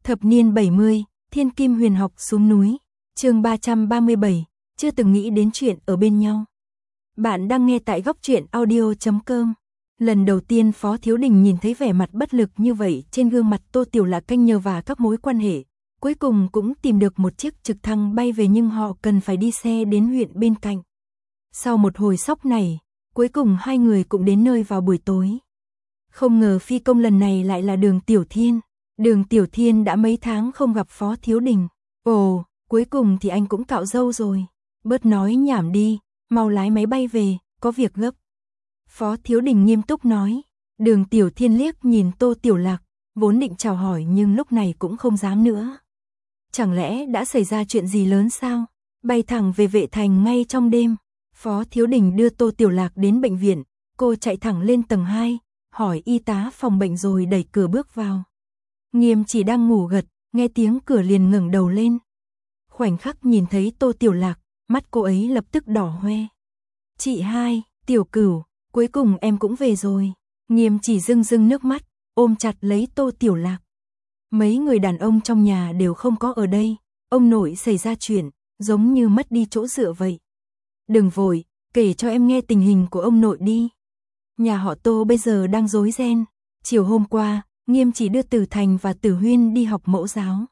Thập niên 70, Thiên Kim Huyền Học xuống núi. Chương 337, chưa từng nghĩ đến chuyện ở bên nhau. Bạn đang nghe tại góc truyện audio.com. Lần đầu tiên Phó Thiếu Đình nhìn thấy vẻ mặt bất lực như vậy trên gương mặt Tô Tiểu Lạc canh nhờ và các mối quan hệ. Cuối cùng cũng tìm được một chiếc trực thăng bay về nhưng họ cần phải đi xe đến huyện bên cạnh. Sau một hồi sóc này, cuối cùng hai người cũng đến nơi vào buổi tối. Không ngờ phi công lần này lại là Đường Tiểu Thiên. Đường Tiểu Thiên đã mấy tháng không gặp Phó Thiếu Đình. Ồ, cuối cùng thì anh cũng cạo râu rồi. Bớt nói nhảm đi, mau lái máy bay về, có việc gấp. Phó Thiếu Đình nghiêm túc nói. Đường Tiểu Thiên liếc nhìn Tô Tiểu Lạc, vốn định chào hỏi nhưng lúc này cũng không dám nữa. Chẳng lẽ đã xảy ra chuyện gì lớn sao? Bay thẳng về Vệ Thành ngay trong đêm. Phó Thiếu Đình đưa Tô Tiểu Lạc đến bệnh viện, cô chạy thẳng lên tầng 2, hỏi y tá phòng bệnh rồi đẩy cửa bước vào. Nghiêm Chỉ đang ngủ gật, nghe tiếng cửa liền ngẩng đầu lên. Khoảnh khắc nhìn thấy Tô Tiểu Lạc, mắt cô ấy lập tức đỏ hoe. Chị hai, Tiểu Cửu, cuối cùng em cũng về rồi. Nghiêm Chỉ rưng rưng nước mắt, ôm chặt lấy Tô Tiểu Lạc. Mấy người đàn ông trong nhà đều không có ở đây, ông nội xảy ra chuyện, giống như mất đi chỗ dựa vậy. Đừng vội, kể cho em nghe tình hình của ông nội đi. Nhà họ Tô bây giờ đang rối ren. Chiều hôm qua, Nghiêm Chỉ đưa Tử Thành và Tử Huyên đi học mẫu giáo.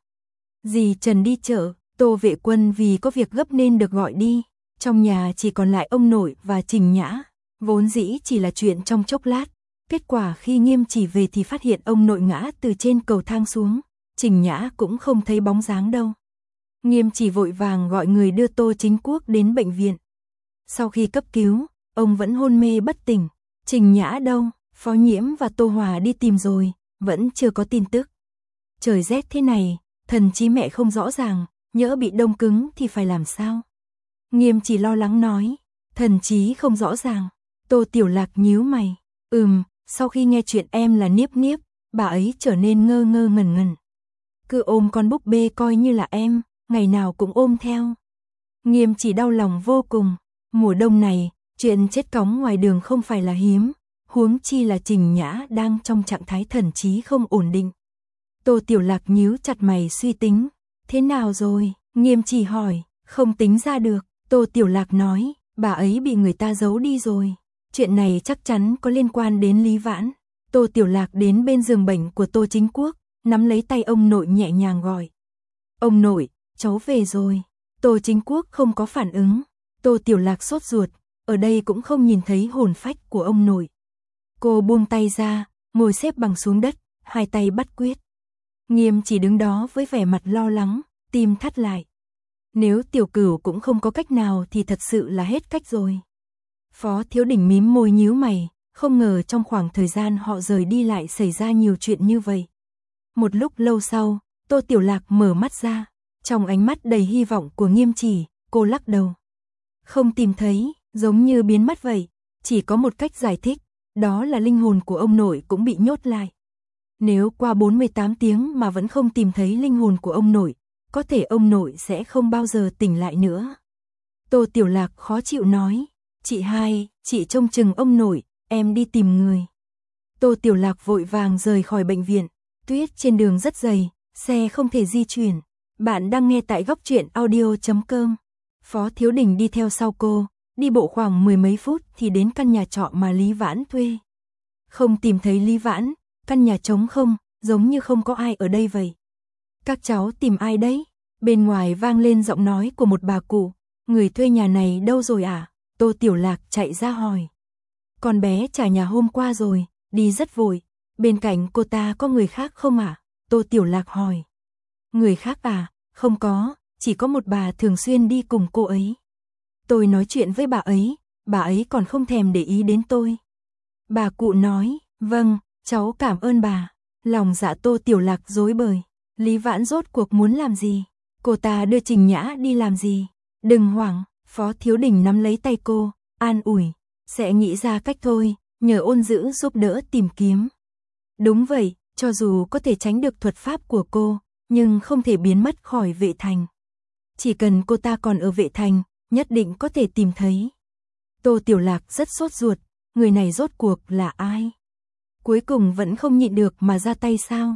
Dì Trần đi chợ, Tô Vệ Quân vì có việc gấp nên được gọi đi. Trong nhà chỉ còn lại ông nội và Trình Nhã. Vốn dĩ chỉ là chuyện trong chốc lát. Kết quả khi Nghiêm Chỉ về thì phát hiện ông nội ngã từ trên cầu thang xuống. Trình Nhã cũng không thấy bóng dáng đâu. Nghiêm Chỉ vội vàng gọi người đưa Tô Chính Quốc đến bệnh viện. Sau khi cấp cứu, ông vẫn hôn mê bất tỉnh. Trình Nhã đâu? Phó Nhiễm và Tô Hòa đi tìm rồi, vẫn chưa có tin tức. Trời rét thế này, thần trí mẹ không rõ ràng, nhỡ bị đông cứng thì phải làm sao? Nghiêm Chỉ lo lắng nói, thần trí không rõ ràng. Tô Tiểu Lạc nhíu mày, sau khi nghe chuyện em là Niếp Niếp, bà ấy trở nên ngơ ngơ ngẩn ngẩn. Cứ ôm con búp bê coi như là em, ngày nào cũng ôm theo. Nghiêm Chỉ đau lòng vô cùng, mùa đông này, chuyện chết cóng ngoài đường không phải là hiếm, huống chi là Trình Nhã đang trong trạng thái thần trí không ổn định. Tô Tiểu Lạc nhíu chặt mày suy tính, thế nào rồi? Nghiêm Chỉ hỏi, không tính ra được. Tô Tiểu Lạc nói, bà ấy bị người ta giấu đi rồi. Chuyện này chắc chắn có liên quan đến Lý Vãn. Tô Tiểu Lạc đến bên giường bệnh của Tô Chính Quốc, nắm lấy tay ông nội nhẹ nhàng gọi. Ông nội, cháu về rồi. Tô Chính Quốc không có phản ứng. Tô Tiểu Lạc sốt ruột, ở đây cũng không nhìn thấy hồn phách của ông nội. Cô buông tay ra, ngồi xếp bằng xuống đất, hai tay bắt quyết. Nghiêm Chỉ đứng đó với vẻ mặt lo lắng, tim thắt lại. Nếu Tiểu Cửu cũng không có cách nào thì thật sự là hết cách rồi. Phó Thiếu Đình mím môi nhíu mày, không ngờ trong khoảng thời gian họ rời đi lại xảy ra nhiều chuyện như vậy. Một lúc lâu sau, Tô Tiểu Lạc mở mắt ra, trong ánh mắt đầy hy vọng của Nghiêm Chỉ, cô lắc đầu. Không tìm thấy, giống như biến mất vậy, chỉ có một cách giải thích, đó là linh hồn của ông nội cũng bị nhốt lại. Nếu qua 48 tiếng mà vẫn không tìm thấy linh hồn của ông nội, có thể ông nội sẽ không bao giờ tỉnh lại nữa. Tô Tiểu Lạc khó chịu nói, chị hai, chị trông chừng ông nội, em đi tìm người. Tô Tiểu Lạc vội vàng rời khỏi bệnh viện, tuyết trên đường rất dày, xe không thể di chuyển. Bạn đang nghe tại góc truyện audio.com. Phó Thiếu Đình đi theo sau cô, đi bộ khoảng 10 mấy phút thì đến căn nhà trọ mà Lý Vãn thuê. Không tìm thấy Lý Vãn, căn nhà trống không, giống như không có ai ở đây vậy. Các cháu tìm ai đấy? Bên ngoài vang lên giọng nói của một bà cụ, người thuê nhà này đâu rồi à? Tô Tiểu Lạc chạy ra hỏi. Con bé trả nhà hôm qua rồi, đi rất vội. Bên cạnh cô ta có người khác không à? Tô Tiểu Lạc hỏi. Người khác à? Không có, chỉ có một bà thường xuyên đi cùng cô ấy. Tôi nói chuyện với bà ấy còn không thèm để ý đến tôi. Bà cụ nói, vâng, cháu cảm ơn bà. Lòng dạ Tô Tiểu Lạc rối bời. Lý Vãn rốt cuộc muốn làm gì? Cô ta đưa Trình Nhã đi làm gì? Đừng hoảng, Phó Thiếu Đình nắm lấy tay cô, an ủi, sẽ nghĩ ra cách thôi, nhờ Ôn Dữ giúp đỡ tìm kiếm. Đúng vậy, cho dù có thể tránh được thuật pháp của cô, nhưng không thể biến mất khỏi Vệ Thành. Chỉ cần cô ta còn ở Vệ Thành, nhất định có thể tìm thấy. Tô Tiểu Lạc rất sốt ruột, người này rốt cuộc là ai? Cuối cùng vẫn không nhịn được mà ra tay sao?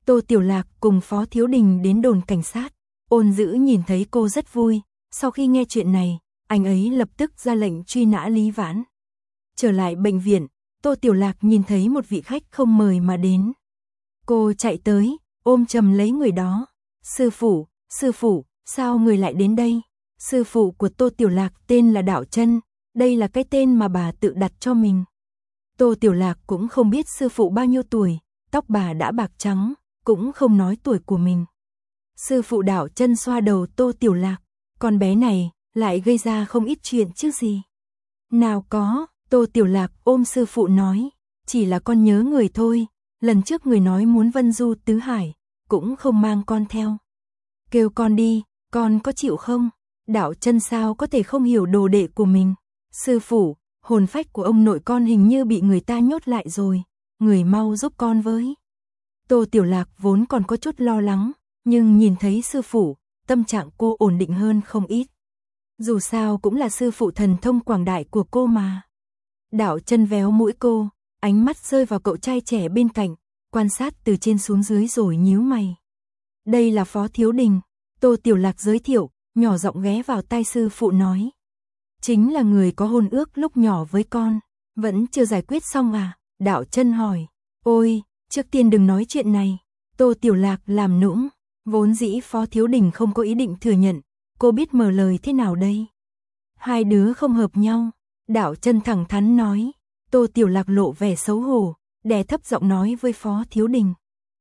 Tô Tiểu Lạc cùng Phó Thiếu Đình đến đồn cảnh sát. Ôn Dữ nhìn thấy cô rất vui, sau khi nghe chuyện này, anh ấy lập tức ra lệnh truy nã Lý Vãn. Trở lại bệnh viện, Tô Tiểu Lạc nhìn thấy một vị khách không mời mà đến. Cô chạy tới, ôm chầm lấy người đó. Sư phụ, sao người lại đến đây? Sư phụ của Tô Tiểu Lạc tên là Đạo Chân, đây là cái tên mà bà tự đặt cho mình. Tô Tiểu Lạc cũng không biết sư phụ bao nhiêu tuổi, tóc bà đã bạc trắng, cũng không nói tuổi của mình. Sư phụ Đạo Chân xoa đầu Tô Tiểu Lạc, con bé này lại gây ra không ít chuyện chứ gì. Nào có, Tô Tiểu Lạc ôm sư phụ nói, chỉ là con nhớ người thôi, lần trước người nói muốn vân du tứ hải, cũng không mang con theo. Kêu con đi, con có chịu không? Đạo Chân sao có thể không hiểu đồ đệ của mình. Sư phụ, hồn phách của ông nội con hình như bị người ta nhốt lại rồi, người mau giúp con với. Tô Tiểu Lạc vốn còn có chút lo lắng, nhưng nhìn thấy sư phụ, tâm trạng cô ổn định hơn không ít. Dù sao cũng là sư phụ thần thông quảng đại của cô mà. Đạo Chân véo mũi cô, ánh mắt rơi vào cậu trai trẻ bên cạnh, quan sát từ trên xuống dưới rồi nhíu mày. Đây là Phó Thiếu Đình, Tô Tiểu Lạc giới thiệu, nhỏ giọng ghé vào tai sư phụ nói. Chính là người có hôn ước lúc nhỏ với con, vẫn chưa giải quyết xong à? Đạo Chân hỏi. Ôi, trước tiên đừng nói chuyện này. Tô Tiểu Lạc làm nũng, vốn dĩ Phó Thiếu Đình không có ý định thừa nhận, cô biết mở lời thế nào đây? Hai đứa không hợp nhau, Đạo Chân thẳng thắn nói. Tô Tiểu Lạc lộ vẻ xấu hổ, đè thấp giọng nói với Phó Thiếu Đình.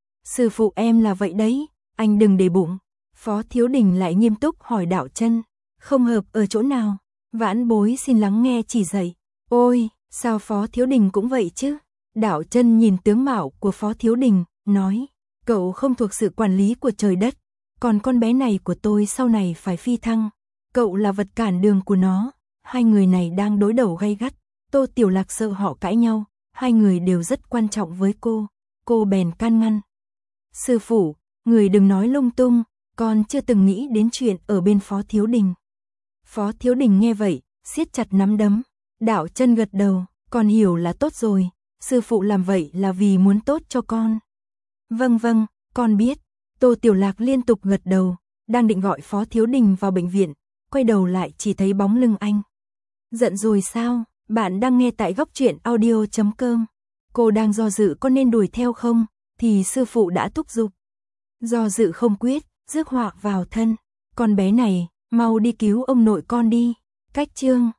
Sư phụ em là vậy đấy, anh đừng để bụng. Phó Thiếu Đình lại nghiêm túc hỏi Đạo Chân, không hợp ở chỗ nào? Vãn bối xin lắng nghe chỉ dạy. Ôi, sao Phó Thiếu Đình cũng vậy chứ? Đạo Chân nhìn tướng mạo của Phó Thiếu Đình, nói, cậu không thuộc sự quản lý của trời đất, còn con bé này của tôi sau này phải phi thăng, cậu là vật cản đường của nó. Hai người này đang đối đầu gay gắt, Tô Tiểu Lạc sợ họ cãi nhau, hai người đều rất quan trọng với cô bèn can ngăn. Sư phụ, người đừng nói lung tung, con chưa từng nghĩ đến chuyện ở bên Phó Thiếu Đình. Phó Thiếu Đình nghe vậy, siết chặt nắm đấm. Đạo Chân gật đầu, con hiểu là tốt rồi, sư phụ làm vậy là vì muốn tốt cho con. Vâng, con biết. Tô Tiểu Lạc liên tục gật đầu, đang định gọi Phó Thiếu Đình vào bệnh viện, quay đầu lại chỉ thấy bóng lưng anh. Giận rồi sao? Bạn đang nghe tại Góc Truyện Audio.com. Cô đang do dự có nên đuổi theo không, thì sư phụ đã thúc giục. Do dự không quyết, rước họa vào thân. Con bé này, mau đi cứu ông nội con đi. Cách chương